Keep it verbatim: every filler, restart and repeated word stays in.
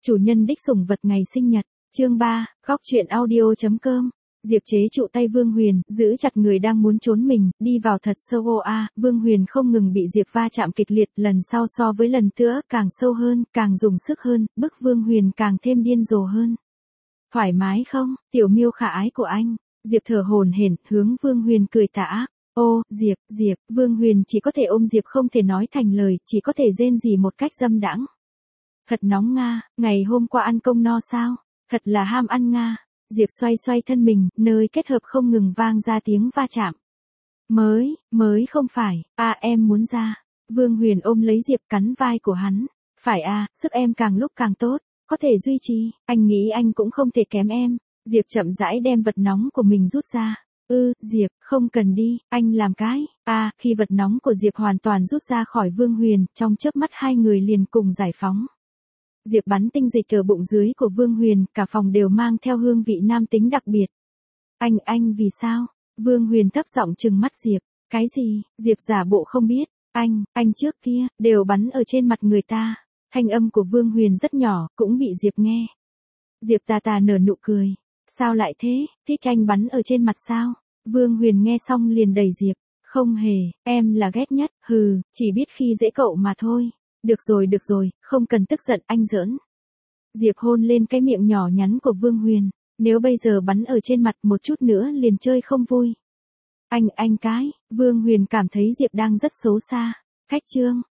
Chủ nhân đích sủng vật ngày sinh nhật, chương ba, góc truyện audio.com. Diệp chế trụ tay Vương Huyền, giữ chặt người đang muốn trốn mình, đi vào thật sâu. A, Vương Huyền không ngừng bị Diệp va chạm kịch liệt, lần sau so với lần nữa, càng sâu hơn, càng dùng sức hơn, bức Vương Huyền càng thêm điên rồ hơn. Thoải mái không, tiểu miêu khả ái của anh? Diệp thở hổn hển, hướng Vương Huyền cười tà ác. Ô, Diệp, Diệp, Vương Huyền chỉ có thể ôm Diệp không thể nói thành lời, chỉ có thể rên rỉ một cách dâm đãng. Thật nóng nga, ngày hôm qua ăn công no sao? Thật là ham ăn nga. Diệp xoay xoay thân mình, nơi kết hợp không ngừng vang ra tiếng va chạm. Mới, mới không phải, à em muốn ra. Vương Huyền ôm lấy Diệp cắn vai của hắn. Phải à, sức em càng lúc càng tốt, có thể duy trì, anh nghĩ anh cũng không thể kém em. Diệp chậm rãi đem vật nóng của mình rút ra. Ư, ừ, Diệp, không cần đi, anh làm cái. À, khi vật nóng của Diệp hoàn toàn rút ra khỏi Vương Huyền, trong chớp mắt hai người liền cùng giải phóng. Diệp bắn tinh dịch ở bụng dưới của Vương Huyền, cả phòng đều mang theo hương vị nam tính đặc biệt. Anh, anh vì sao? Vương Huyền thấp giọng trừng mắt Diệp. Cái gì? Diệp giả bộ không biết. Anh, anh trước kia, đều bắn ở trên mặt người ta. Thanh âm của Vương Huyền rất nhỏ, cũng bị Diệp nghe. Diệp tà tà nở nụ cười. Sao lại thế, thích anh bắn ở trên mặt sao? Vương Huyền nghe xong liền đẩy Diệp. Không hề, em là ghét nhất, hừ, chỉ biết khi dễ cậu mà thôi. Được rồi được rồi, không cần tức giận, anh giỡn. Diệp hôn lên cái miệng nhỏ nhắn của Vương Huyền. Nếu bây giờ bắn ở trên mặt một chút nữa liền chơi không vui. Anh, anh cái, Vương Huyền cảm thấy Diệp đang rất xấu xa. Khách trương,